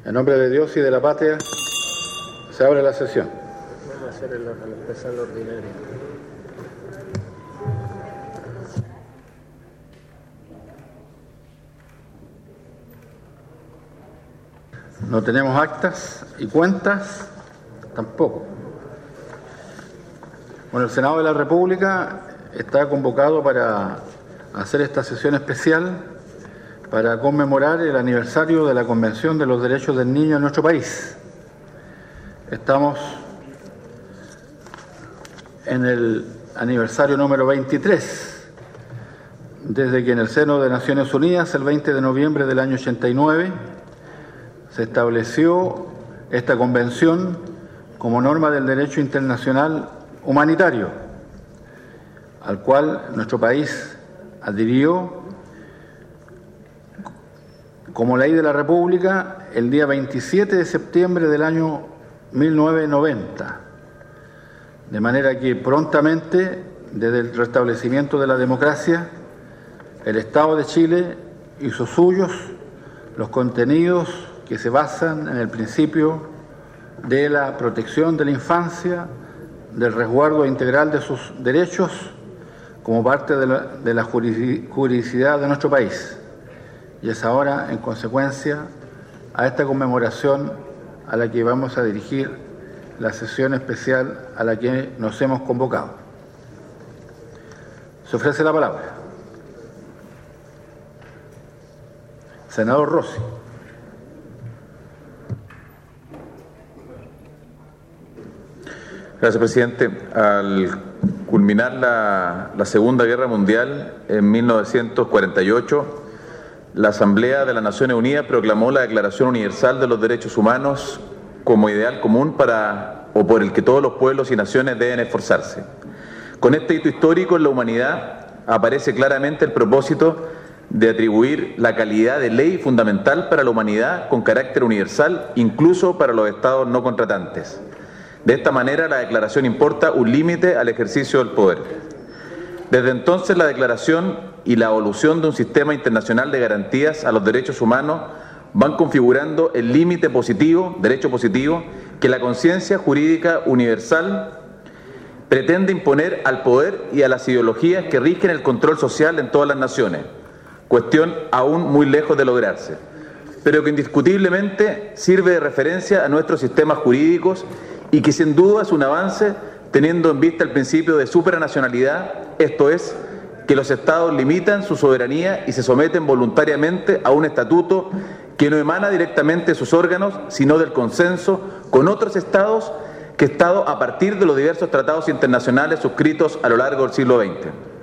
En nombre de Dios y de la patria, se abre la sesión. Vamos a hacer al empezar la ordinaria. No tenemos actas y cuentas, tampoco. Bueno, el Senado de la República está convocado para hacer esta sesión especial para conmemorar el aniversario de la Convención de los Derechos del Niño en nuestro país. Estamos en el aniversario número 23, desde que en el seno de Naciones Unidas, el 20 de noviembre del año 89, se estableció esta convención como norma del derecho internacional humanitario, al cual nuestro país adhirió como ley de la República el día 27 de septiembre del año 1990. De manera que prontamente, desde el restablecimiento de la democracia, el Estado de Chile hizo suyos los contenidos que se basan en el principio de la protección de la infancia, del resguardo integral de sus derechos como parte de la juridicidad de nuestro país. Y es ahora, en consecuencia, a esta conmemoración a la que vamos a dirigir la sesión especial a la que nos hemos convocado. Se ofrece la palabra. Senador Rossi. Gracias, presidente. Al culminar la Segunda Guerra Mundial en 1948, la Asamblea de las Naciones Unidas proclamó la Declaración Universal de los Derechos Humanos como ideal común por el que todos los pueblos y naciones deben esforzarse. Con este hito histórico en la humanidad aparece claramente el propósito de atribuir la calidad de ley fundamental para la humanidad con carácter universal, incluso para los estados no contratantes. De esta manera, la declaración importa un límite al ejercicio del poder. Desde entonces, la declaración y la evolución de un sistema internacional de garantías a los derechos humanos van configurando el límite positivo, derecho positivo, que la conciencia jurídica universal pretende imponer al poder y a las ideologías que rigen el control social en todas las naciones, cuestión aún muy lejos de lograrse, pero que indiscutiblemente sirve de referencia a nuestros sistemas jurídicos y que sin duda es un avance teniendo en vista el principio de supranacionalidad, esto es, que los estados limitan su soberanía y se someten voluntariamente a un estatuto que no emana directamente de sus órganos, sino del consenso con otros estados a partir de los diversos tratados internacionales suscritos a lo largo del siglo XX.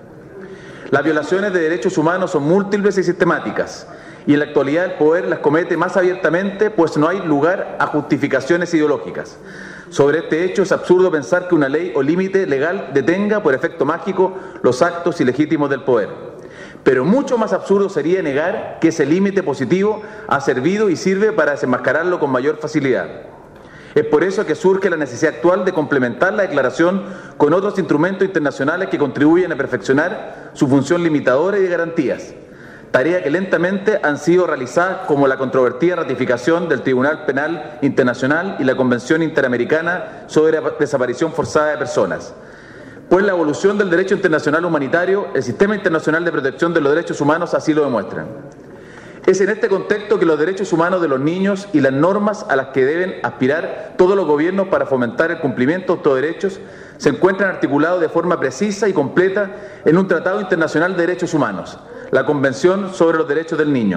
Las violaciones de derechos humanos son múltiples y sistemáticas, y en la actualidad el poder las comete más abiertamente, pues no hay lugar a justificaciones ideológicas. Sobre este hecho es absurdo pensar que una ley o límite legal detenga por efecto mágico los actos ilegítimos del poder. Pero mucho más absurdo sería negar que ese límite positivo ha servido y sirve para desenmascararlo con mayor facilidad. Es por eso que surge la necesidad actual de complementar la declaración con otros instrumentos internacionales que contribuyen a perfeccionar su función limitadora y de garantías, tarea que lentamente han sido realizadas como la controvertida ratificación del Tribunal Penal Internacional y la Convención Interamericana sobre la Desaparición Forzada de Personas. Pues la evolución del derecho internacional humanitario, el sistema internacional de protección de los derechos humanos así lo demuestran. Es en este contexto que los derechos humanos de los niños y las normas a las que deben aspirar todos los gobiernos para fomentar el cumplimiento de estos derechos se encuentran articulados de forma precisa y completa en un Tratado Internacional de Derechos Humanos, la Convención sobre los Derechos del Niño.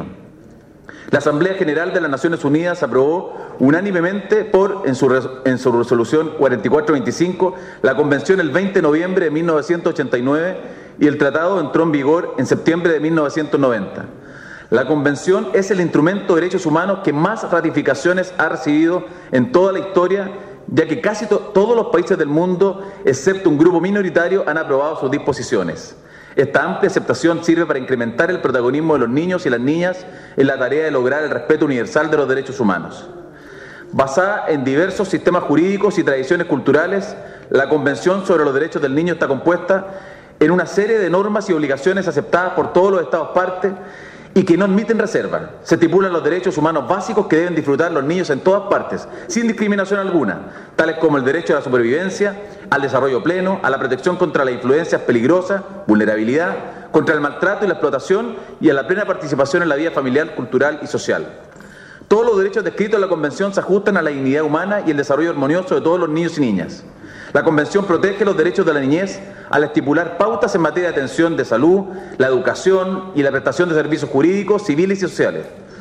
La Asamblea General de las Naciones Unidas aprobó unánimemente en su resolución 4425 la Convención el 20 de noviembre de 1989 y el tratado entró en vigor en septiembre de 1990. La Convención es el instrumento de derechos humanos que más ratificaciones ha recibido en toda la historia, ya que casi todos los países del mundo, excepto un grupo minoritario, han aprobado sus disposiciones. Esta amplia aceptación sirve para incrementar el protagonismo de los niños y las niñas en la tarea de lograr el respeto universal de los derechos humanos. Basada en diversos sistemas jurídicos y tradiciones culturales, la Convención sobre los Derechos del Niño está compuesta en una serie de normas y obligaciones aceptadas por todos los Estados partes y que no admiten reserva. Se estipulan los derechos humanos básicos que deben disfrutar los niños en todas partes, sin discriminación alguna, tales como el derecho a la supervivencia, al desarrollo pleno, a la protección contra las influencias peligrosas, vulnerabilidad, contra el maltrato y la explotación y a la plena participación en la vida familiar, cultural y social. Todos los derechos descritos en la Convención se ajustan a la dignidad humana y el desarrollo armonioso de todos los niños y niñas. La Convención protege los derechos de la niñez al estipular pautas en materia de atención de salud, la educación y la prestación de servicios jurídicos, civiles y sociales.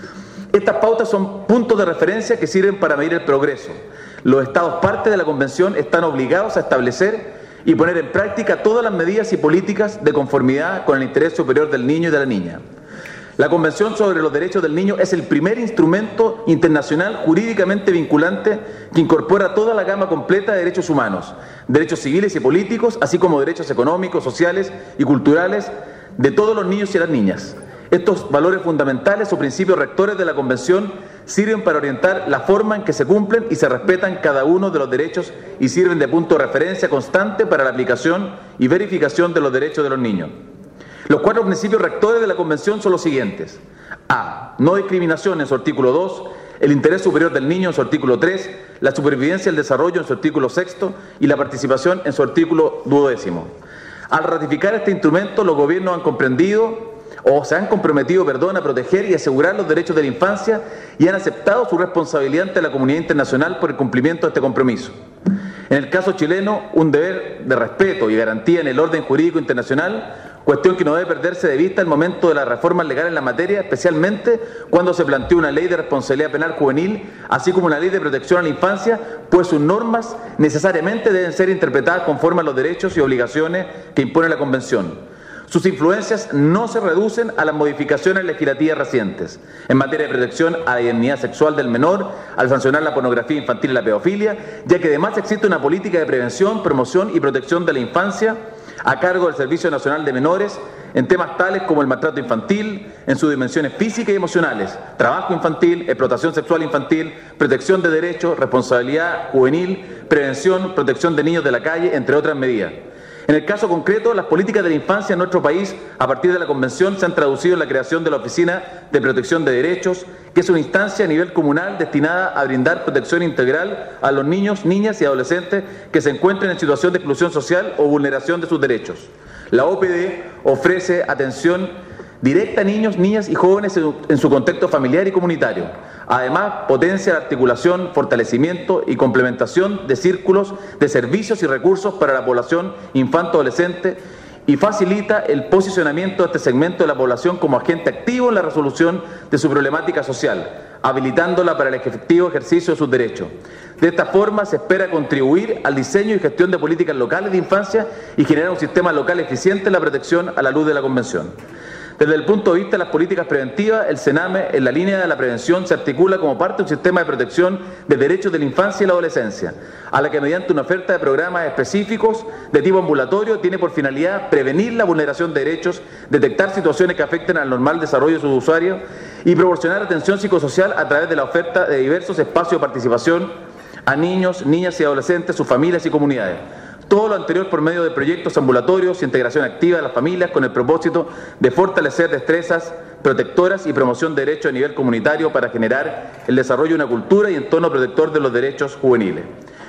Estas pautas son puntos de referencia que sirven para medir el progreso. Los Estados partes de la Convención están obligados a establecer y poner en práctica todas las medidas y políticas de conformidad con el interés superior del niño y de la niña. La Convención sobre los Derechos del Niño es el primer instrumento internacional jurídicamente vinculante que incorpora toda la gama completa de derechos humanos, derechos civiles y políticos, así como derechos económicos, sociales y culturales de todos los niños y las niñas. Estos valores fundamentales o principios rectores de la Convención sirven para orientar la forma en que se cumplen y se respetan cada uno de los derechos y sirven de punto de referencia constante para la aplicación y verificación de los derechos de los niños. Los 4 principios rectores de la Convención son los siguientes. A. No discriminación en su artículo 2, el interés superior del niño en su artículo 3, la supervivencia y el desarrollo en su artículo 6 y la participación en su artículo 12. Al ratificar este instrumento, los gobiernos han comprendido o se han comprometido, a proteger y asegurar los derechos de la infancia y han aceptado su responsabilidad ante la comunidad internacional por el cumplimiento de este compromiso. En el caso chileno, un deber de respeto y garantía en el orden jurídico internacional, cuestión que no debe perderse de vista al momento de las reformas legales en la materia, especialmente cuando se plantea una ley de responsabilidad penal juvenil, así como una ley de protección a la infancia, pues sus normas necesariamente deben ser interpretadas conforme a los derechos y obligaciones que impone la Convención. Sus influencias no se reducen a las modificaciones legislativas recientes en materia de protección a la dignidad sexual del menor, al sancionar la pornografía infantil y la pedofilia, ya que además existe una política de prevención, promoción y protección de la infancia a cargo del Servicio Nacional de Menores en temas tales como el maltrato infantil, en sus dimensiones físicas y emocionales, trabajo infantil, explotación sexual infantil, protección de derechos, responsabilidad juvenil, prevención, protección de niños de la calle, entre otras medidas. En el caso concreto, las políticas de la infancia en nuestro país, a partir de la Convención, se han traducido en la creación de la Oficina de Protección de Derechos, que es una instancia a nivel comunal destinada a brindar protección integral a los niños, niñas y adolescentes que se encuentren en situación de exclusión social o vulneración de sus derechos. La OPD ofrece atención directa a niños, niñas y jóvenes en su contexto familiar y comunitario. Además, potencia la articulación, fortalecimiento y complementación de círculos de servicios y recursos para la población infanto-adolescente y facilita el posicionamiento de este segmento de la población como agente activo en la resolución de su problemática social, habilitándola para el efectivo ejercicio de sus derechos. De esta forma se espera contribuir al diseño y gestión de políticas locales de infancia y generar un sistema local eficiente en la protección a la luz de la Convención. Desde el punto de vista de las políticas preventivas, el CENAME, en la línea de la prevención, se articula como parte de un sistema de protección de derechos de la infancia y la adolescencia, a la que mediante una oferta de programas específicos de tipo ambulatorio tiene por finalidad prevenir la vulneración de derechos, detectar situaciones que afecten al normal desarrollo de sus usuarios y proporcionar atención psicosocial a través de la oferta de diversos espacios de participación a niños, niñas y adolescentes, sus familias y comunidades. Todo lo anterior por medio de proyectos ambulatorios y integración activa de las familias con el propósito de fortalecer destrezas protectoras y promoción de derechos a nivel comunitario para generar el desarrollo de una cultura y entorno protector de los derechos juveniles.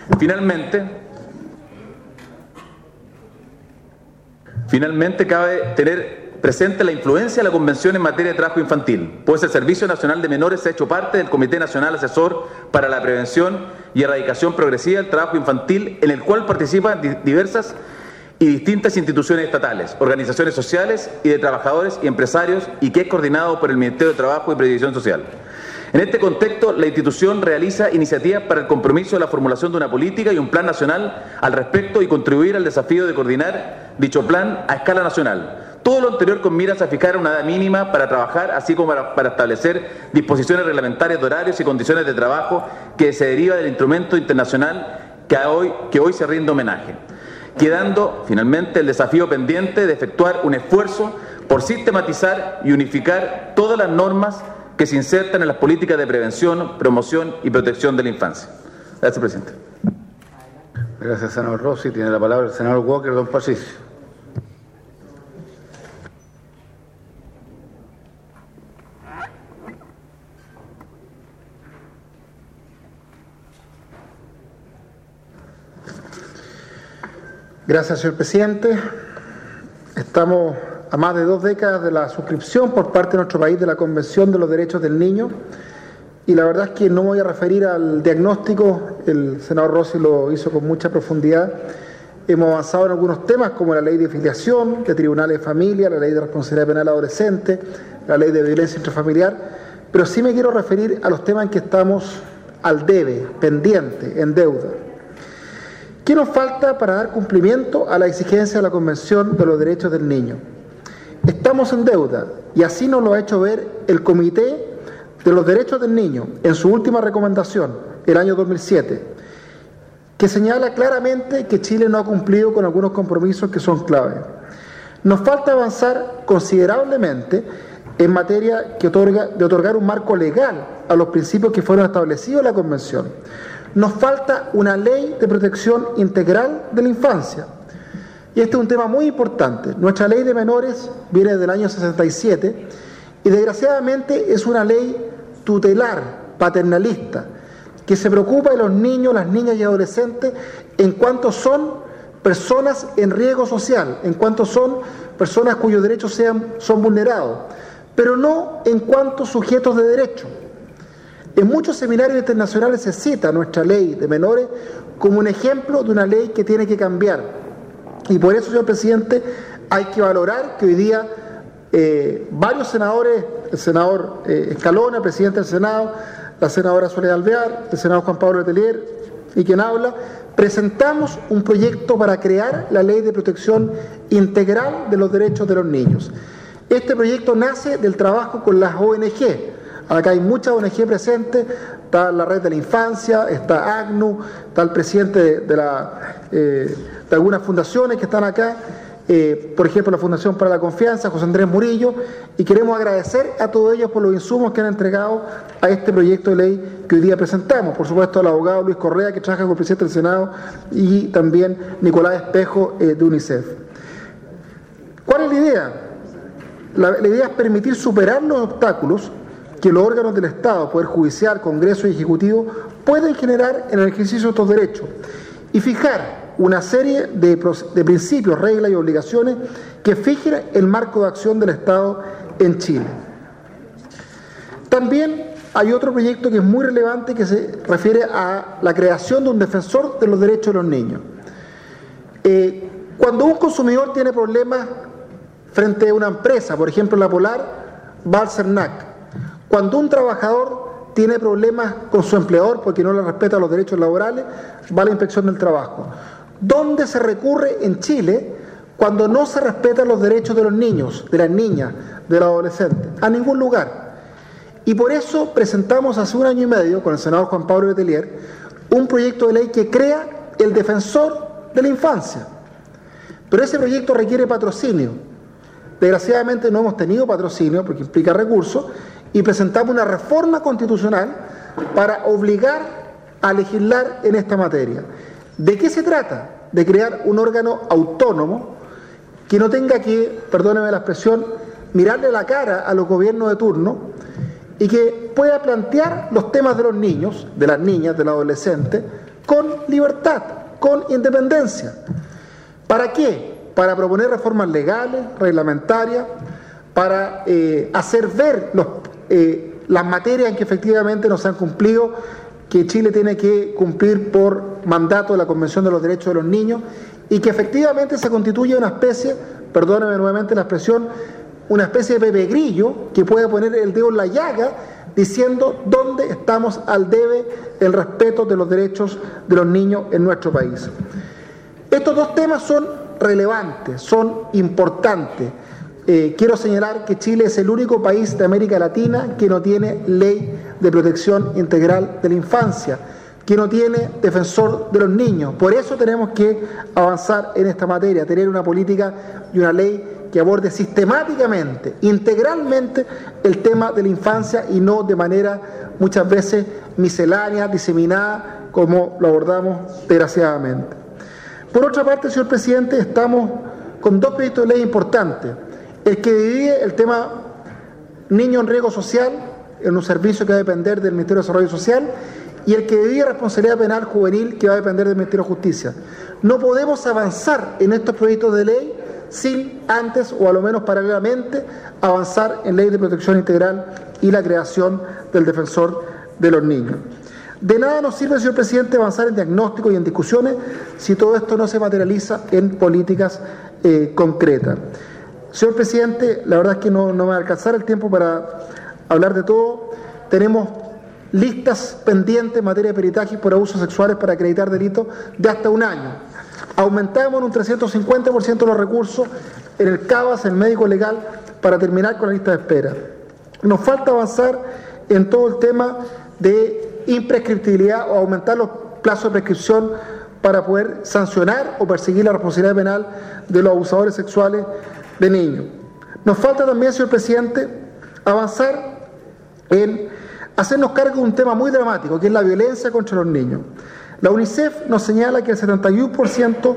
Finalmente cabe tener presente la influencia de la Convención en materia de trabajo infantil, pues el Servicio Nacional de Menores ha hecho parte del Comité Nacional Asesor para la Prevención y Erradicación Progresiva del Trabajo Infantil, en el cual participan diversas y distintas instituciones estatales, organizaciones sociales y de trabajadores y empresarios, y que es coordinado por el Ministerio de Trabajo y Previsión Social. En este contexto, la institución realiza iniciativas para el compromiso de la formulación de una política y un plan nacional al respecto y contribuir al desafío de coordinar dicho plan a escala nacional. Todo lo anterior con miras a fijar una edad mínima para trabajar, así como para establecer disposiciones reglamentarias de horarios y condiciones de trabajo que se deriva del instrumento internacional que hoy se rinde homenaje. Quedando finalmente el desafío pendiente de efectuar un esfuerzo por sistematizar y unificar todas las normas que se insertan en las políticas de prevención, promoción y protección de la infancia. Gracias, presidente. Gracias, senador Rossi. Tiene la palabra el senador Walker, don Patricio. Gracias, señor presidente. Estamos a más de 2 décadas de la suscripción por parte de nuestro país de la Convención de los Derechos del Niño, y la verdad es que no me voy a referir al diagnóstico, el senador Rossi lo hizo con mucha profundidad. Hemos avanzado en algunos temas como la ley de filiación, de tribunales de familia, la ley de responsabilidad penal adolescente, la ley de violencia intrafamiliar, pero sí me quiero referir a los temas en que estamos al debe, pendiente, en deuda. ¿Qué nos falta para dar cumplimiento a la exigencia de la Convención de los Derechos del Niño? Estamos en deuda, y así nos lo ha hecho ver el Comité de los Derechos del Niño en su última recomendación, el año 2007, que señala claramente que Chile no ha cumplido con algunos compromisos que son clave. Nos falta avanzar considerablemente en materia de otorgar un marco legal a los principios que fueron establecidos en la Convención. Nos falta una ley de protección integral de la infancia. Y este es un tema muy importante. Nuestra ley de menores viene del año 67 y desgraciadamente es una ley tutelar, paternalista, que se preocupa de los niños, las niñas y adolescentes en cuanto son personas en riesgo social, en cuanto son personas cuyos derechos son vulnerados, pero no en cuanto sujetos de derecho. En muchos seminarios internacionales se cita nuestra ley de menores como un ejemplo de una ley que tiene que cambiar. Y por eso, señor presidente, hay que valorar que hoy día varios senadores, el senador Escalona, presidente del Senado, la senadora Soledad Alvear, el senador Juan Pablo Letelier y quien habla, presentamos un proyecto para crear la ley de protección integral de los derechos de los niños. Este proyecto nace del trabajo con las ONG. Acá hay muchas ONG presentes, está la Red de la Infancia, está ACNUR, está el presidente de algunas fundaciones que están acá, por ejemplo la Fundación para la Confianza, José Andrés Murillo, y queremos agradecer a todos ellos por los insumos que han entregado a este proyecto de ley que hoy día presentamos. Por supuesto al abogado Luis Correa, que trabaja con el presidente del Senado, y también Nicolás Espejo de UNICEF. ¿Cuál es la idea? La idea es permitir superar los obstáculos que los órganos del Estado, Poder Judicial, Congreso y Ejecutivo, pueden generar en el ejercicio de estos derechos y fijar una serie de principios, reglas y obligaciones que fijen el marco de acción del Estado en Chile. También hay otro proyecto que es muy relevante que se refiere a la creación de un defensor de los derechos de los niños. Cuando un consumidor tiene problemas frente a una empresa, por ejemplo la Polar, va al CERNAC. Cuando un trabajador tiene problemas con su empleador porque no le respeta los derechos laborales, va a la Inspección del Trabajo. ¿Dónde se recurre en Chile cuando no se respetan los derechos de los niños, de las niñas, de los adolescentes? A ningún lugar. Y por eso presentamos hace 1 año y medio con el senador Juan Pablo Letelier un proyecto de ley que crea el defensor de la infancia. Pero ese proyecto requiere patrocinio. Desgraciadamente no hemos tenido patrocinio porque implica recursos, y presentamos una reforma constitucional para obligar a legislar en esta materia. ¿De qué se trata? De crear un órgano autónomo que no tenga que, perdóneme la expresión, mirarle la cara a los gobiernos de turno y que pueda plantear los temas de los niños, de las niñas, del adolescente, con libertad, con independencia. ¿Para qué? Para proponer reformas legales, reglamentarias, para hacer ver las materias en que efectivamente no se han cumplido, que Chile tiene que cumplir por mandato de la Convención de los Derechos de los Niños, y que efectivamente se constituye una especie, perdónenme nuevamente la expresión, una especie de Pepe Grillo que puede poner el dedo en la llaga diciendo dónde estamos al debe el respeto de los derechos de los niños en nuestro país. Estos dos temas son relevantes, son importantes. Quiero señalar que Chile es el único país de América Latina que no tiene ley de protección integral de la infancia, que no tiene defensor de los niños. Por eso tenemos que avanzar en esta materia, tener una política y una ley que aborde sistemáticamente, integralmente el tema de la infancia y no de manera muchas veces miscelánea, diseminada, como lo abordamos desgraciadamente. Por otra parte, señor presidente, estamos con 2 proyectos de ley importantes. El que divide el tema niño en riesgo social en un servicio que va a depender del Ministerio de Desarrollo Social, y el que debía responsabilidad penal juvenil que va a depender del Ministerio de Justicia. No podemos avanzar en estos proyectos de ley sin antes, o a lo menos paralelamente, avanzar en ley de protección integral y la creación del defensor de los niños. De nada nos sirve, señor presidente, avanzar en diagnósticos y en discusiones si todo esto no se materializa en políticas concretas. Señor presidente, la verdad es que no me va a alcanzar el tiempo para hablar de todo. Tenemos listas pendientes en materia de peritaje por abusos sexuales para acreditar delitos de hasta 1 año. Aumentamos en un 350% los recursos en el CABAS, el médico legal, para terminar con la lista de espera. Nos falta avanzar en todo el tema de imprescriptibilidad o aumentar los plazos de prescripción para poder sancionar o perseguir la responsabilidad penal de los abusadores sexuales de niños. Nos falta también, señor presidente, avanzar en hacernos cargo de un tema muy dramático, que es la violencia contra los niños. La UNICEF nos señala que el 71%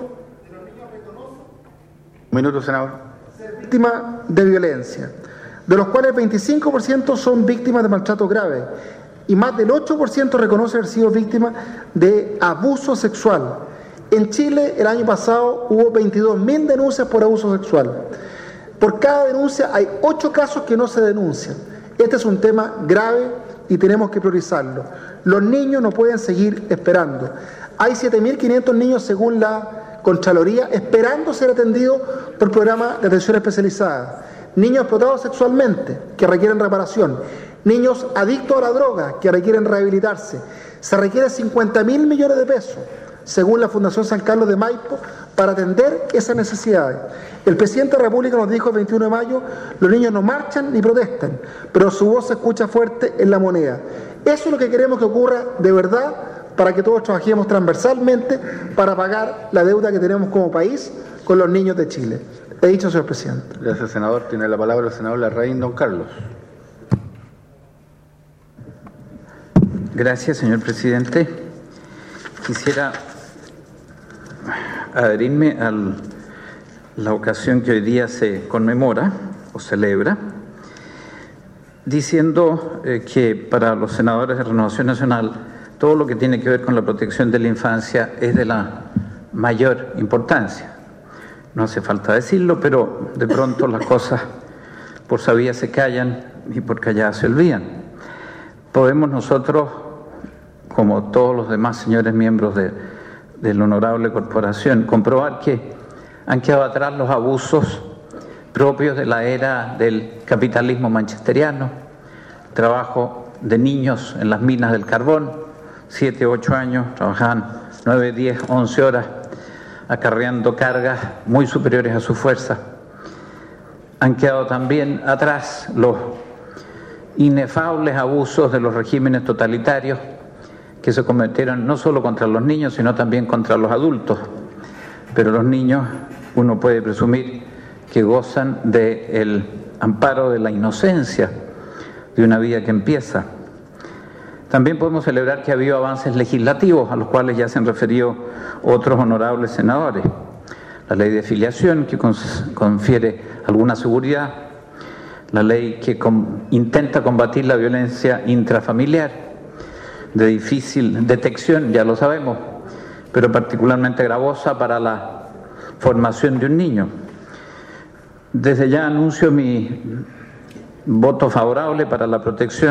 víctimas de violencia, de los cuales el 25% son víctimas de maltrato grave, y más del 8% reconoce haber sido víctima de abuso sexual. En Chile, el año pasado, hubo 22.000 denuncias por abuso sexual. Por cada denuncia hay 8 casos que no se denuncian. Este es un tema grave y tenemos que priorizarlo. Los niños no pueden seguir esperando. Hay 7.500 niños, según la Contraloría, esperando ser atendidos por programas de atención especializada. Niños explotados sexualmente, que requieren reparación. Niños adictos a la droga, que requieren rehabilitarse. Se requiere 50.000 millones de pesos, según la Fundación San Carlos de Maipo, para atender esas necesidades. El presidente de la República nos dijo el 21 de mayo, los niños no marchan ni protestan, pero su voz se escucha fuerte en la moneda. Eso es lo que queremos que ocurra de verdad, para que todos trabajemos transversalmente para pagar la deuda que tenemos como país con los niños de Chile. He dicho, señor presidente. Gracias, senador. Tiene la palabra el senador Larraín, don Carlos. Gracias, señor presidente. Quisiera adherirme a la ocasión que hoy día se conmemora o celebra, diciendo que para los senadores de Renovación Nacional todo lo que tiene que ver con la protección de la infancia es de la mayor importancia. No hace falta decirlo, pero de pronto las cosas por sabidas se callan y por calladas se olvidan. Podemos nosotros, como todos los demás señores miembros de la honorable corporación, comprobar que han quedado atrás los abusos propios de la era del capitalismo manchesteriano, trabajo de niños en las minas del carbón, 7, 8 años, trabajaban 9, 10, 11 horas, acarreando cargas muy superiores a su fuerza. Han quedado también atrás los inefables abusos de los regímenes totalitarios que se cometieron no solo contra los niños, sino también contra los adultos. Pero los niños, uno puede presumir que gozan del amparo de la inocencia de una vida que empieza. También podemos celebrar que ha habido avances legislativos a los cuales ya se han referido otros honorables senadores. La ley de filiación, que confiere alguna seguridad, la ley que intenta combatir la violencia intrafamiliar, de difícil detección, ya lo sabemos, pero particularmente gravosa para la formación de un niño. Desde ya anuncio mi voto favorable para la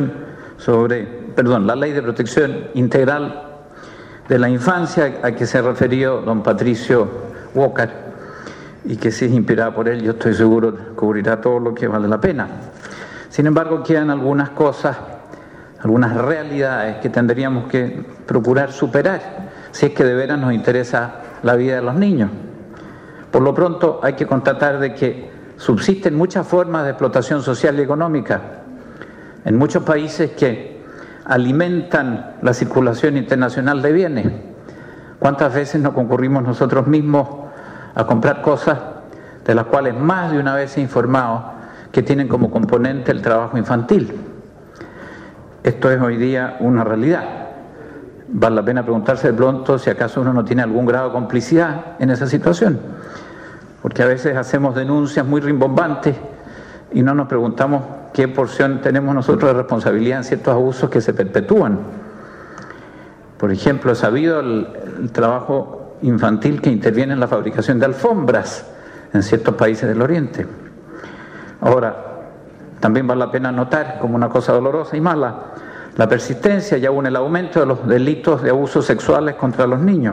la ley de protección integral de la infancia a que se refirió don Patricio Walker, y que si es inspirada por él, yo estoy seguro cubrirá todo lo que vale la pena. Sin embargo, quedan algunas cosas, algunas realidades que tendríamos que procurar superar si es que de veras nos interesa la vida de los niños. Por lo pronto hay que constatar de que subsisten muchas formas de explotación social y económica en muchos países que alimentan la circulación internacional de bienes. ¿Cuántas veces no concurrimos nosotros mismos a comprar cosas de las cuales más de una vez he informado que tienen como componente el trabajo infantil? Esto es hoy día una realidad. Vale la pena preguntarse de pronto si acaso uno no tiene algún grado de complicidad en esa situación, porque a veces hacemos denuncias muy rimbombantes y no nos preguntamos qué porción tenemos nosotros de responsabilidad en ciertos abusos que se perpetúan. Por ejemplo, he sabido el trabajo infantil que interviene en la fabricación de alfombras en ciertos países del Oriente. Ahora, también vale la pena notar como una cosa dolorosa y mala la persistencia y aún el aumento de los delitos de abusos sexuales contra los niños.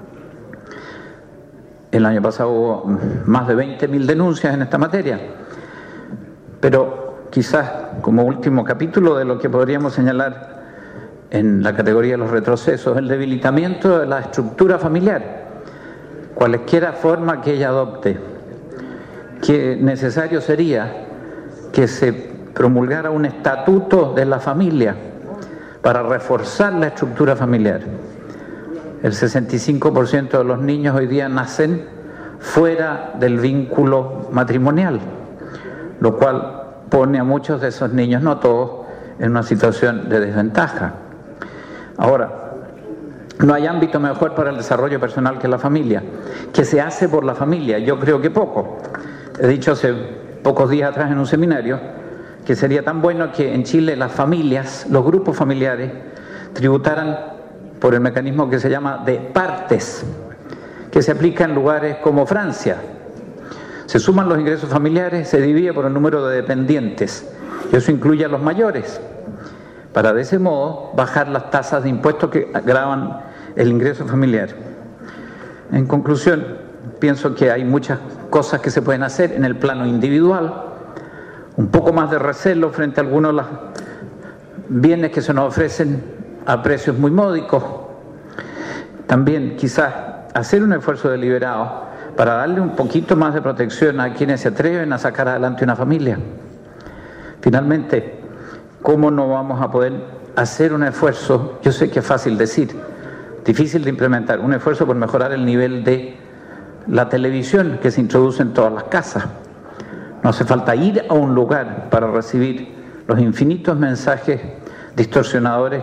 El año pasado hubo más de 20.000 denuncias en esta materia, pero quizás como último capítulo de lo que podríamos señalar en la categoría de los retrocesos, el debilitamiento de la estructura familiar, cualesquiera forma que ella adopte, que necesario sería que se promulgara un estatuto de la familia para reforzar la estructura familiar. El 65% de los niños hoy día nacen fuera del vínculo matrimonial, lo cual pone a muchos de esos niños, no todos, en una situación de desventaja. Ahora, no hay ámbito mejor para el desarrollo personal que la familia. ¿Qué se hace por la familia? Yo creo que poco. He dicho hace pocos días atrás en un seminario que sería tan bueno que en Chile las familias, los grupos familiares, tributaran por el mecanismo que se llama de partes, que se aplica en lugares como Francia. Se suman los ingresos familiares, se divide por el número de dependientes, y eso incluye a los mayores, para de ese modo bajar las tasas de impuestos que agravan el ingreso familiar. En conclusión, pienso que hay muchas cosas que se pueden hacer en el plano individual, un poco más de recelo frente a algunos de los bienes que se nos ofrecen a precios muy módicos. También quizás hacer un esfuerzo deliberado para darle un poquito más de protección a quienes se atreven a sacar adelante una familia. Finalmente, ¿cómo no vamos a poder hacer un esfuerzo? Yo sé que es fácil decir, difícil de implementar, un esfuerzo por mejorar el nivel de la televisión que se introduce en todas las casas. No hace falta ir a un lugar para recibir los infinitos mensajes distorsionadores.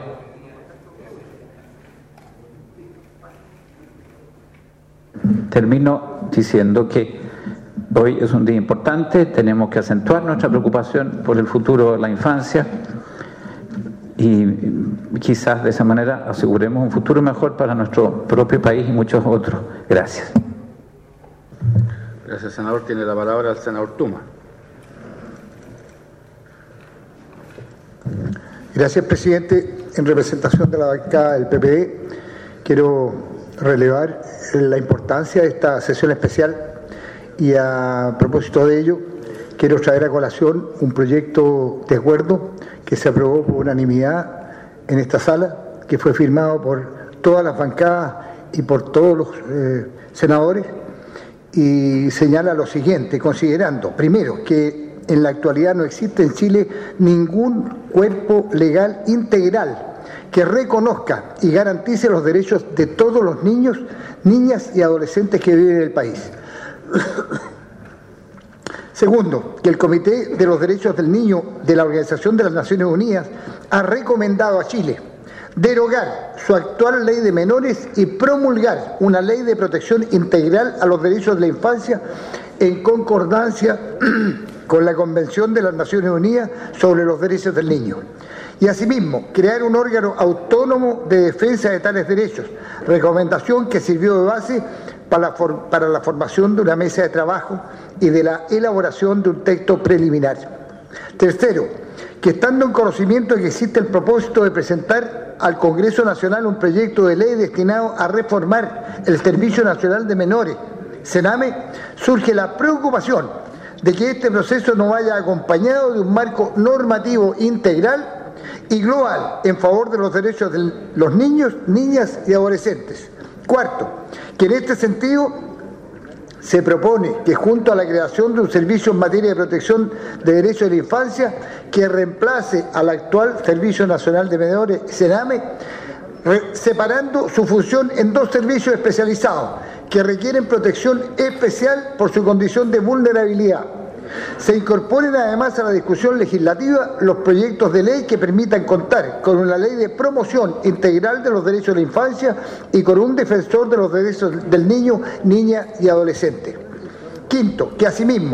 Termino diciendo que hoy es un día importante, tenemos que acentuar nuestra preocupación por el futuro de la infancia y quizás de esa manera aseguremos un futuro mejor para nuestro propio país y muchos otros. Gracias. Gracias, senador. Tiene la palabra el senador Tuma. Gracias, presidente. En representación de la bancada del PPD, quiero relevar la importancia de esta sesión especial y a propósito de ello, quiero traer a colación un proyecto de acuerdo que se aprobó por unanimidad en esta sala, que fue firmado por todas las bancadas y por todos los senadores, y señala lo siguiente, considerando, primero, que en la actualidad no existe en Chile ningún cuerpo legal integral que reconozca y garantice los derechos de todos los niños, niñas y adolescentes que viven en el país. Segundo, que el Comité de los Derechos del Niño de la Organización de las Naciones Unidas ha recomendado a Chile derogar su actual ley de menores y promulgar una ley de protección integral a los derechos de la infancia en concordancia con la Convención de las Naciones Unidas sobre los Derechos del Niño. Y asimismo, crear un órgano autónomo de defensa de tales derechos, recomendación que sirvió de base para la formación de una mesa de trabajo y de la elaboración de un texto preliminar. Tercero, que estando en conocimiento de que existe el propósito de presentar al Congreso Nacional un proyecto de ley destinado a reformar el Servicio Nacional de Menores, SENAME, surge la preocupación de que este proceso no vaya acompañado de un marco normativo integral y global en favor de los derechos de los niños, niñas y adolescentes. Cuarto, que en este sentido se propone que junto a la creación de un servicio en materia de protección de derechos de la infancia que reemplace al actual Servicio Nacional de Menores, SENAME, separando su función en dos servicios especializados que requieren protección especial por su condición de vulnerabilidad. Se incorporen además a la discusión legislativa los proyectos de ley que permitan contar con una ley de promoción integral de los derechos de la infancia y con un defensor de los derechos del niño, niña y adolescente. Quinto, que asimismo,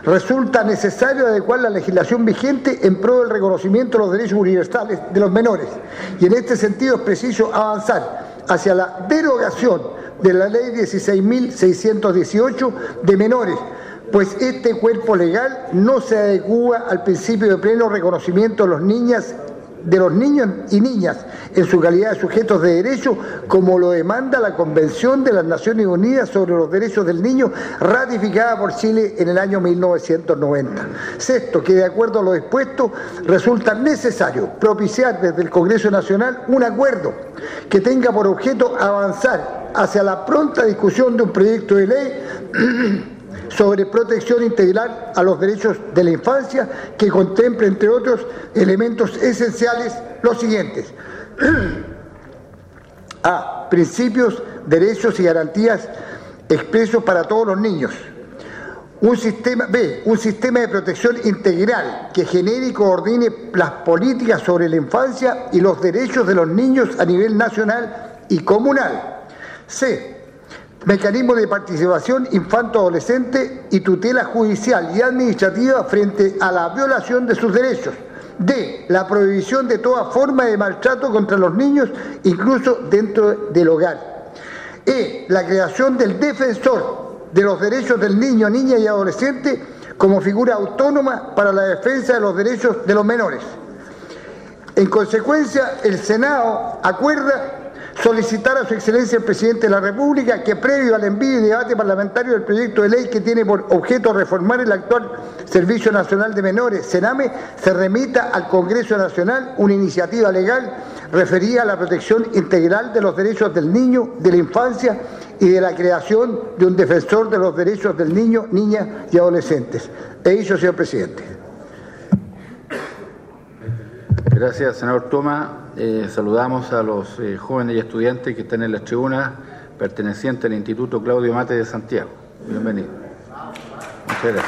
Resulta necesario adecuar la legislación vigente en pro del reconocimiento de los derechos universales de los menores, y en este sentido es preciso avanzar hacia la derogación de la Ley 16.618 de menores, pues este cuerpo legal no se adecúa al principio de pleno reconocimiento de los niños y niñas en su calidad de sujetos de derecho, como lo demanda la Convención de las Naciones Unidas sobre los Derechos del Niño, ratificada por Chile en el año 1990. Sexto, que de acuerdo a lo dispuesto, resulta necesario propiciar desde el Congreso Nacional un acuerdo que tenga por objeto avanzar hacia la pronta discusión de un proyecto de ley sobre protección integral a los derechos de la infancia, que contemple, entre otros elementos esenciales, los siguientes. A. Principios, derechos y garantías expresos para todos los niños. B. Un sistema de protección integral que genere y coordine las políticas sobre la infancia y los derechos de los niños a nivel nacional y comunal. C. Mecanismo de participación infanto-adolescente y tutela judicial y administrativa frente a la violación de sus derechos. D. La prohibición de toda forma de maltrato contra los niños, incluso dentro del hogar. E. La creación del defensor de los derechos del niño, niña y adolescente como figura autónoma para la defensa de los derechos de los menores. En consecuencia, el Senado acuerda solicitar a su excelencia el presidente de la República que, previo al envío y debate parlamentario del proyecto de ley que tiene por objeto reformar el actual Servicio Nacional de Menores, SENAME, se remita al Congreso Nacional una iniciativa legal referida a la protección integral de los derechos del niño, de la infancia y de la creación de un defensor de los derechos del niño, niña y adolescentes. He dicho, señor presidente. Gracias, senador Toma. Saludamos a los jóvenes y estudiantes que están en las tribunas pertenecientes al Instituto Claudio Mate de Santiago. Bienvenido. Muchas gracias.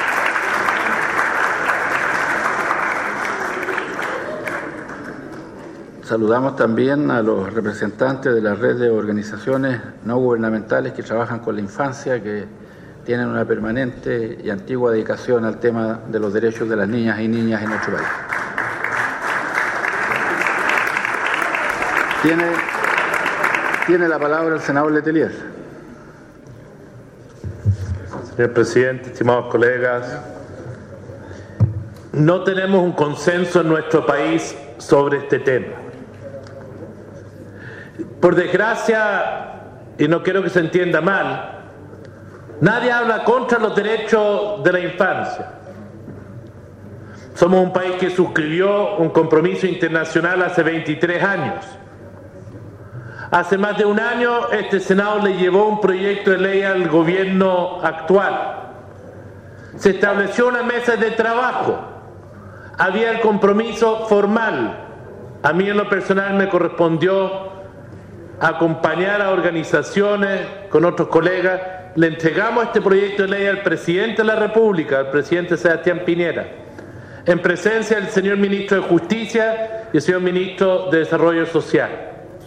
Saludamos también a los representantes de la red de organizaciones no gubernamentales que trabajan con la infancia, que tienen una permanente y antigua dedicación al tema de los derechos de las niñas y niñas en nuestro país. Tiene la palabra el senador Letelier. Señor presidente, estimados colegas, no tenemos un consenso en nuestro país sobre este tema. Por desgracia, y no quiero que se entienda mal, nadie habla contra los derechos de la infancia. Somos un país que suscribió un compromiso internacional hace 23 años. Hace más de un año este Senado le llevó un proyecto de ley al gobierno actual. Se estableció una mesa de trabajo. Había el compromiso formal. A mí en lo personal me correspondió acompañar a organizaciones con otros colegas. Le entregamos este proyecto de ley al presidente de la República, al presidente Sebastián Piñera, en presencia del señor ministro de Justicia y el señor ministro de Desarrollo Social.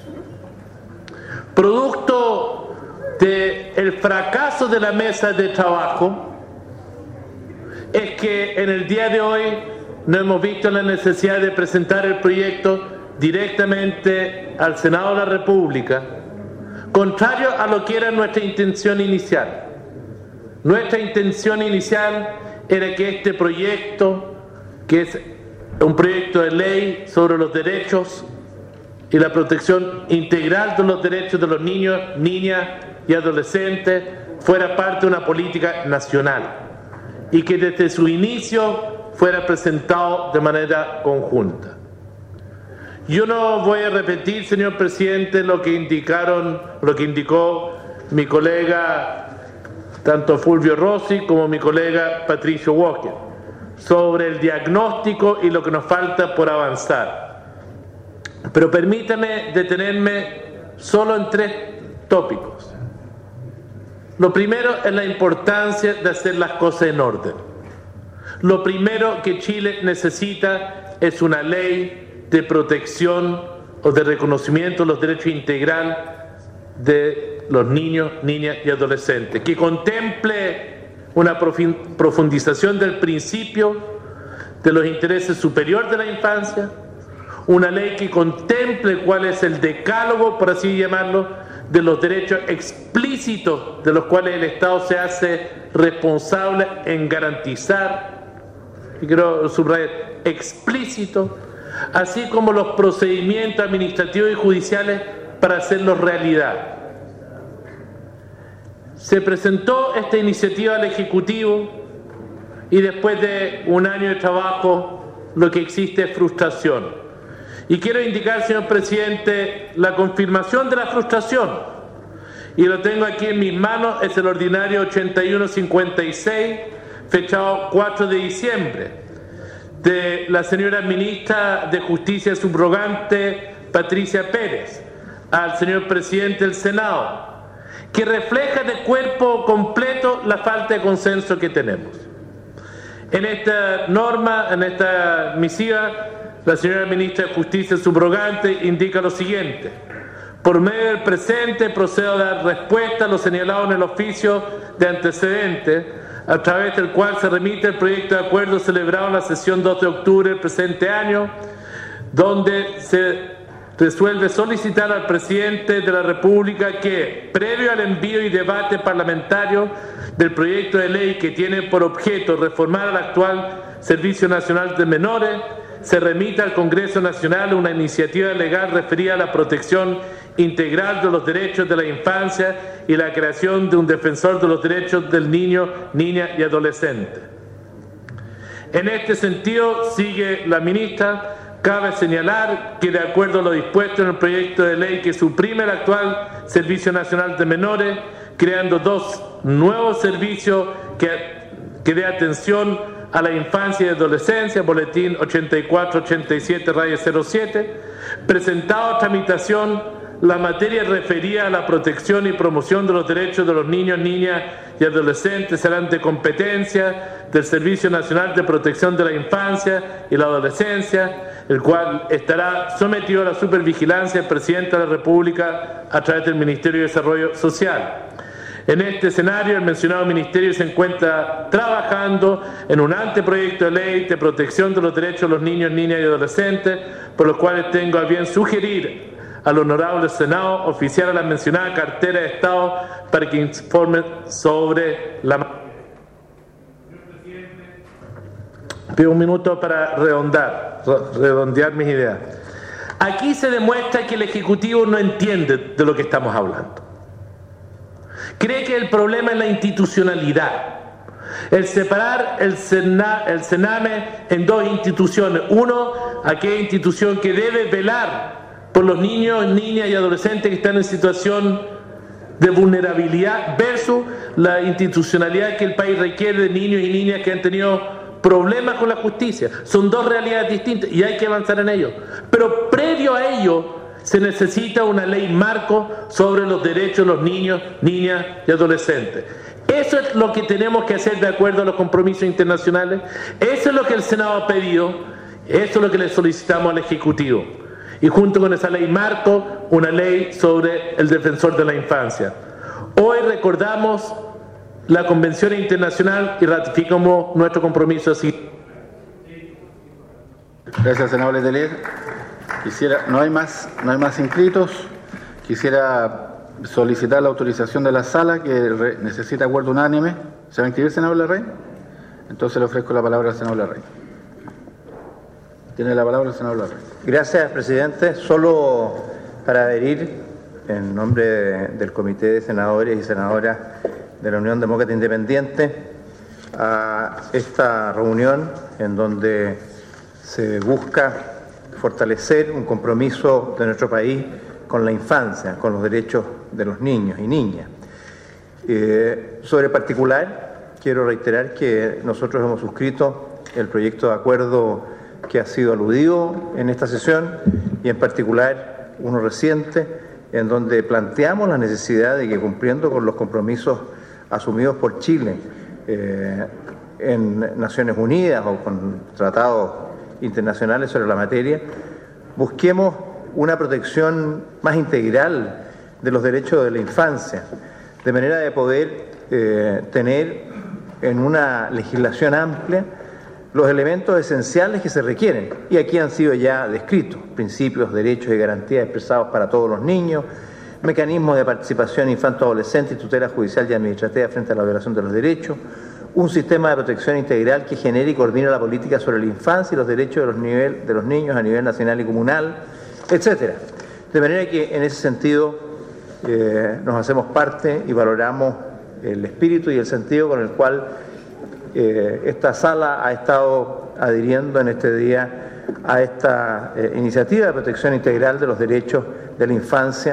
Producto del fracaso de la mesa de trabajo es que en el día de hoy no hemos visto la necesidad de presentar el proyecto directamente al Senado de la República, contrario a lo que era nuestra intención inicial. Nuestra intención inicial era que este proyecto, que es un proyecto de ley sobre los derechos y la protección integral de los derechos de los niños, niñas y adolescentes, fuera parte de una política nacional y que desde su inicio fuera presentado de manera conjunta. Yo no voy a repetir, señor presidente, lo que indicó mi colega, tanto Fulvio Rossi como mi colega Patricio Walker, sobre el diagnóstico y lo que nos falta por avanzar. Pero permítame detenerme solo en 3 tópicos. Lo primero es la importancia de hacer las cosas en orden. Lo primero que Chile necesita es una ley de protección o de reconocimiento de los derechos integral de los niños, niñas y adolescentes, que contemple una profundización del principio de los intereses superiores de la infancia, una ley que contemple cuál es el decálogo, por así llamarlo, de los derechos explícitos de los cuales el Estado se hace responsable en garantizar, y quiero subrayar, explícito, así como los procedimientos administrativos y judiciales para hacerlos realidad. Se presentó esta iniciativa al Ejecutivo y después de un año de trabajo lo que existe es frustración. Y quiero indicar, señor presidente, la confirmación de la frustración, y lo tengo aquí en mis manos, es el ordinario 8156, fechado 4 de diciembre, de la señora ministra de Justicia subrogante Patricia Pérez, al señor presidente del Senado, que refleja de cuerpo completo la falta de consenso que tenemos. En esta norma, en esta misiva, la señora ministra de Justicia subrogante indica lo siguiente: por medio del presente procedo a dar respuesta a lo señalado en el oficio de antecedentes, a través del cual se remite el proyecto de acuerdo celebrado en la sesión 2 de octubre del presente año, donde se resuelve solicitar al presidente de la República que, previo al envío y debate parlamentario del proyecto de ley que tiene por objeto reformar el actual Servicio Nacional de Menores, se remita al Congreso Nacional una iniciativa legal referida a la protección integral de los derechos de la infancia y la creación de un defensor de los derechos del niño, niña y adolescente. En este sentido, sigue la ministra, cabe señalar que, de acuerdo a lo dispuesto en el proyecto de ley que suprime el actual Servicio Nacional de Menores, creando dos nuevos servicios que dé atención a la infancia y adolescencia, boletín 8487-07, presentado a tramitación, la materia referida a la protección y promoción de los derechos de los niños, niñas y adolescentes serán de competencia del Servicio Nacional de Protección de la Infancia y la Adolescencia, el cual estará sometido a la supervigilancia del Presidente de la República a través del Ministerio de Desarrollo Social. En este escenario, el mencionado ministerio se encuentra trabajando en un anteproyecto de ley de protección de los derechos de los niños, niñas y adolescentes, por los cuales tengo a bien sugerir al honorable Senado oficial a la mencionada cartera de Estado para que informe sobre la... Pido un minuto para redondear mis ideas. Aquí se demuestra que el Ejecutivo no entiende de lo que estamos hablando. Cree que el problema es la institucionalidad, el separar el Sename en dos instituciones. Uno, aquella institución que debe velar por los niños, niñas y adolescentes que están en situación de vulnerabilidad, versus la institucionalidad que el país requiere de niños y niñas que han tenido problemas con la justicia. Son dos realidades distintas y hay que avanzar en ello. Pero previo a ello, se necesita una ley marco sobre los derechos de los niños, niñas y adolescentes. Eso es lo que tenemos que hacer de acuerdo a los compromisos internacionales. Eso es lo que el Senado ha pedido. Eso es lo que le solicitamos al Ejecutivo. Y junto con esa ley marco, una ley sobre el defensor de la infancia. Hoy recordamos la Convención Internacional y ratificamos nuestro compromiso así. Gracias, senador Letelier. No hay más inscritos. Quisiera solicitar la autorización de la sala, que necesita acuerdo unánime. ¿Se va a inscribir, senador Larraín? Entonces le ofrezco la palabra al senador Larraín. Tiene la palabra el senador Larraín. Gracias, presidente. Solo para adherir, en nombre del Comité de Senadores y Senadoras de la Unión Demócrata Independiente, a esta reunión en donde se busca fortalecer un compromiso de nuestro país con la infancia, con los derechos de los niños y niñas. Sobre particular, quiero reiterar que nosotros hemos suscrito el proyecto de acuerdo que ha sido aludido en esta sesión, y en particular uno reciente, en donde planteamos la necesidad de que, cumpliendo con los compromisos asumidos por Chile en Naciones Unidas o con tratados internacionales sobre la materia, busquemos una protección más integral de los derechos de la infancia, de manera de poder tener en una legislación amplia los elementos esenciales que se requieren, y aquí han sido ya descritos: principios, derechos y garantías expresados para todos los niños, mecanismos de participación infanto-adolescente y tutela judicial y administrativa frente a la violación de los derechos, un sistema de protección integral que genere y coordine la política sobre la infancia y los derechos de los niños a nivel nacional y comunal, etcétera. De manera que en ese sentido nos hacemos parte y valoramos el espíritu y el sentido con el cual esta sala ha estado adhiriendo en este día a esta iniciativa de protección integral de los derechos de la infancia,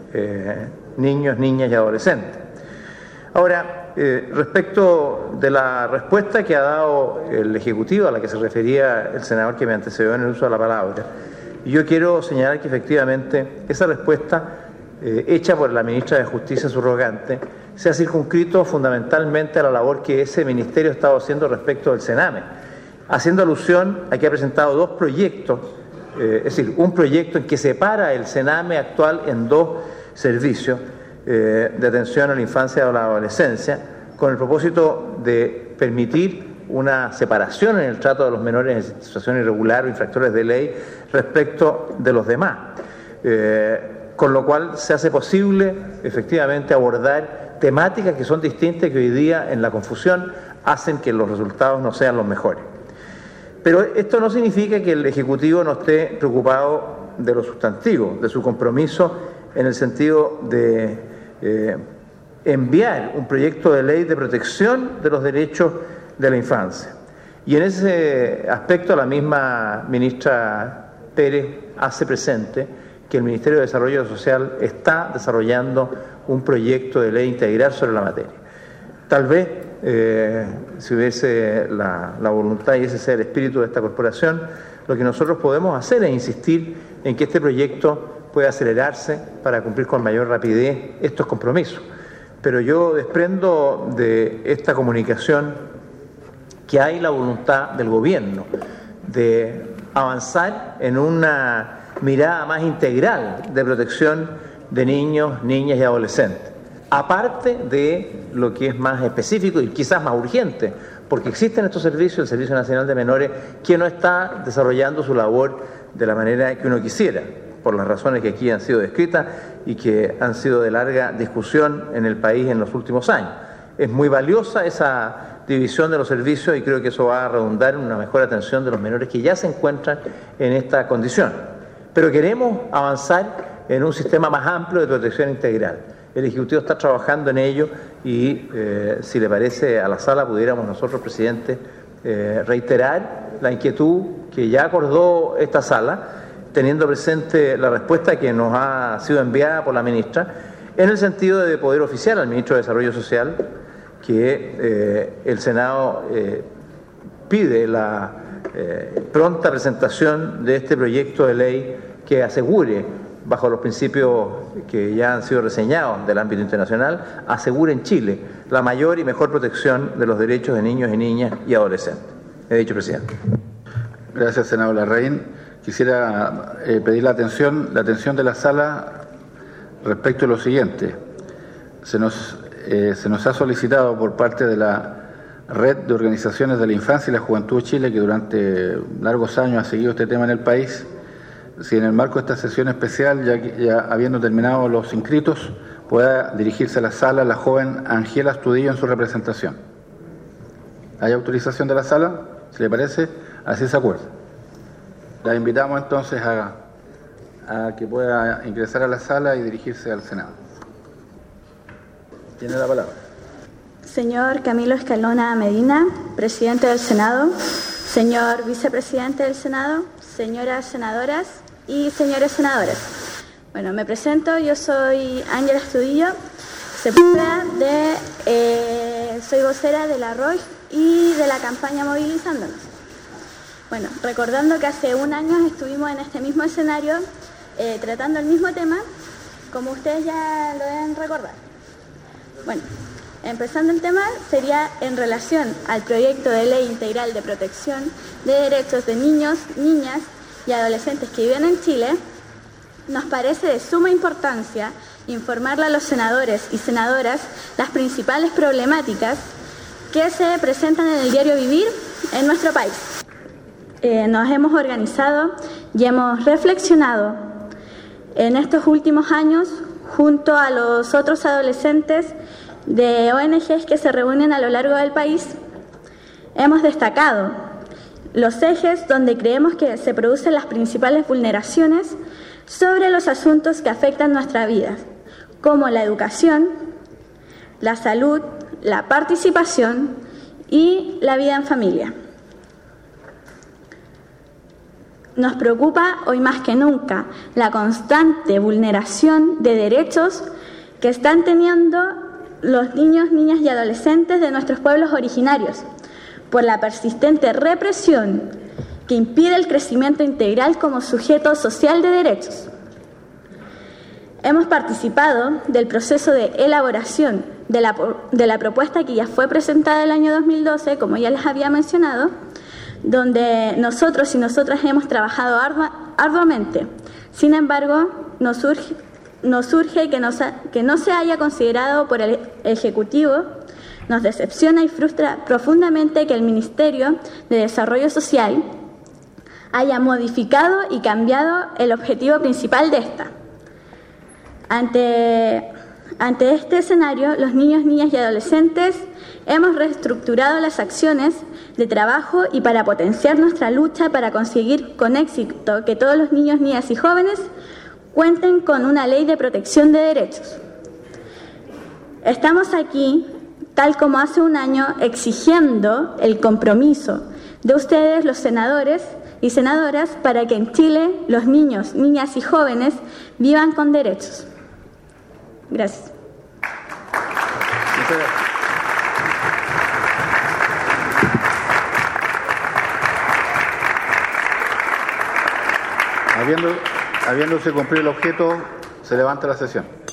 niños, niñas y adolescentes. Ahora, respecto de la respuesta que ha dado el Ejecutivo, a la que se refería el senador que me antecedió en el uso de la palabra, yo quiero señalar que efectivamente esa respuesta hecha por la ministra de Justicia subrogante se ha circunscrito fundamentalmente a la labor que ese ministerio ha estado haciendo respecto del Sename, haciendo alusión a que ha presentado dos proyectos, es decir, un proyecto en que separa el Sename actual en dos servicios de atención a la infancia y a la adolescencia, con el propósito de permitir una separación en el trato de los menores en situación irregular o infractores de ley respecto de los demás, con lo cual se hace posible efectivamente abordar temáticas que son distintas y que hoy día en la confusión hacen que los resultados no sean los mejores. Pero esto no significa que el Ejecutivo no esté preocupado de lo sustantivo, de su compromiso en el sentido de enviar un proyecto de ley de protección de los derechos de la infancia. Y en ese aspecto la misma ministra Pérez hace presente que el Ministerio de Desarrollo Social está desarrollando un proyecto de ley integral sobre la materia. Tal vez, si hubiese la voluntad y ese sea el espíritu de esta corporación, lo que nosotros podemos hacer es insistir en que este proyecto pueda acelerarse para cumplir con mayor rapidez estos compromisos. Pero yo desprendo de esta comunicación que hay la voluntad del Gobierno de avanzar en una mirada más integral de protección de niños, niñas y adolescentes, aparte de lo que es más específico y quizás más urgente, porque existen estos servicios, el Servicio Nacional de Menores, que no está desarrollando su labor de la manera que uno quisiera, por las razones que aquí han sido descritas y que han sido de larga discusión en el país en los últimos años. Es muy valiosa esa división de los servicios y creo que eso va a redundar en una mejor atención de los menores que ya se encuentran en esta condición. Pero queremos avanzar en un sistema más amplio de protección integral. El Ejecutivo está trabajando en ello y, si le parece a la sala, pudiéramos nosotros, presidente, reiterar la inquietud que ya acordó esta sala, teniendo presente la respuesta que nos ha sido enviada por la ministra, en el sentido de poder oficiar al ministro de Desarrollo Social que el Senado pide la pronta presentación de este proyecto de ley que asegure, bajo los principios que ya han sido reseñados del ámbito internacional, asegure en Chile la mayor y mejor protección de los derechos de niños y niñas y adolescentes. He dicho, presidente. Gracias, senador Larraín. Quisiera pedir la atención de la sala respecto a lo siguiente. Se nos ha solicitado por parte de la Red de Organizaciones de la Infancia y la Juventud de Chile, que durante largos años ha seguido este tema en el país, si en el marco de esta sesión especial, ya habiendo terminado los inscritos, pueda dirigirse a la sala la joven Angela Astudillo en su representación. ¿Hay autorización de la sala? Si le parece, así se acuerda. La invitamos entonces a que pueda ingresar a la sala y dirigirse al Senado. Tiene la palabra. Señor Camilo Escalona Medina, presidente del Senado, señor vicepresidente del Senado, señoras senadoras y señores senadores. Bueno, me presento, yo soy Ángela Astudillo, soy vocera de la ROJ y de la campaña Movilizándonos. Bueno, recordando que hace un año estuvimos en este mismo escenario tratando el mismo tema, como ustedes ya lo deben recordar. Bueno, empezando el tema sería en relación al proyecto de ley integral de protección de derechos de niños, niñas y adolescentes que viven en Chile. Nos parece de suma importancia informarle a los senadores y senadoras las principales problemáticas que se presentan en el diario Vivir en nuestro país. Nos hemos organizado y hemos reflexionado en estos últimos años junto a los otros adolescentes de ONGs que se reúnen a lo largo del país. Hemos destacado los ejes donde creemos que se producen las principales vulneraciones sobre los asuntos que afectan nuestra vida, como la educación, la salud, la participación y la vida en familia. Nos preocupa hoy más que nunca la constante vulneración de derechos que están teniendo los niños, niñas y adolescentes de nuestros pueblos originarios por la persistente represión que impide el crecimiento integral como sujeto social de derechos. Hemos participado del proceso de elaboración de la propuesta que ya fue presentada el año 2012, como ya les había mencionado, donde nosotros y nosotras hemos trabajado arduamente. Sin embargo, nos surge que no se haya considerado por el Ejecutivo. Nos decepciona y frustra profundamente que el Ministerio de Desarrollo Social haya modificado y cambiado el objetivo principal de esta. Ante este escenario, los niños, niñas y adolescentes hemos reestructurado las acciones de trabajo y para potenciar nuestra lucha para conseguir con éxito que todos los niños, niñas y jóvenes cuenten con una ley de protección de derechos. Estamos aquí, tal como hace un año, exigiendo el compromiso de ustedes, los senadores y senadoras, para que en Chile los niños, niñas y jóvenes vivan con derechos. Gracias. Muchas gracias. Habiéndose cumplido el objeto, se levanta la sesión.